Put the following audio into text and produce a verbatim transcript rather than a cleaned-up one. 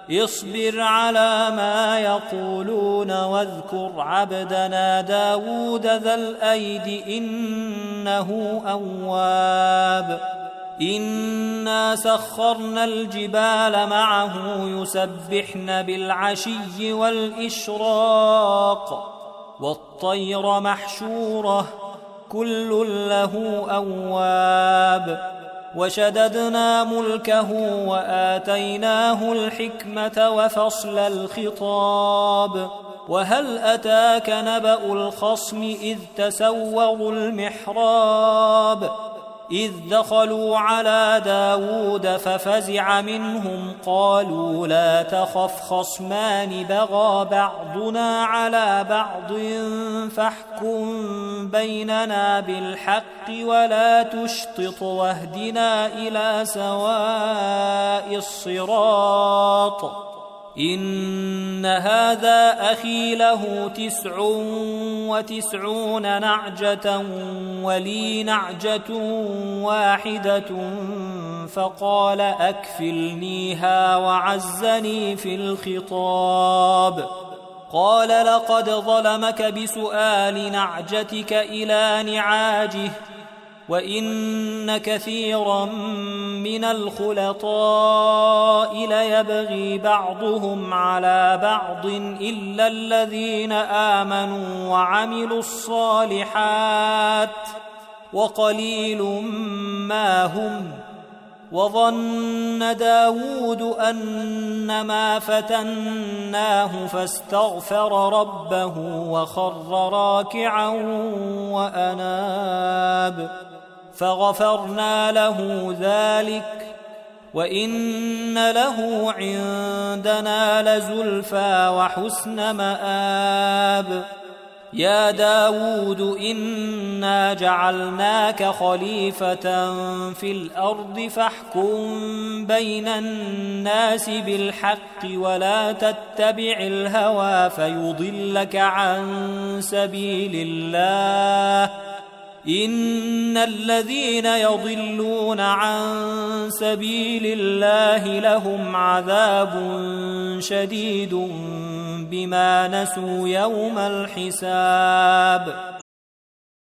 اصبر على ما يقولون واذكر عبدنا داود ذا الأيد إنه أواب إنا سخرنا الجبال معه يسبحن بالعشي والإشراق والطير محشورة كل له أواب وشددنا ملكه وآتيناه الحكمة وفصل الخطاب وهل أتاك نبأ الخصم إذ تسوروا المحراب إذ دخلوا على داود ففزع منهم قالوا لا تخف خصمان بغى بعضنا على بعض فاحكم بيننا بالحق ولا تشطط واهدنا إلى سواء الصراط إن هذا أخي له تسع وتسعون نعجة ولي نعجة واحدة فقال أكفلنيها وعزني في الخطاب قال لقد ظلمك بسؤال نعجتك إلى نعاجه وإن كثيرا من الخلطاء ليبغي بعضهم على بعض إلا الذين آمنوا وعملوا الصالحات وقليل ما هم وظن داود أنما فتناه فاستغفر ربه وخر راكعا وأناب فغفرنا له ذلك وإن له عندنا لزلفى وحسن مآب يا داود إنا جعلناك خليفة في الأرض فاحكم بين الناس بالحق ولا تتبع الهوى فيضلك عن سبيل الله إن الذين يضلون عن سبيل الله لهم عذاب شديد بما نسوا يوم الحساب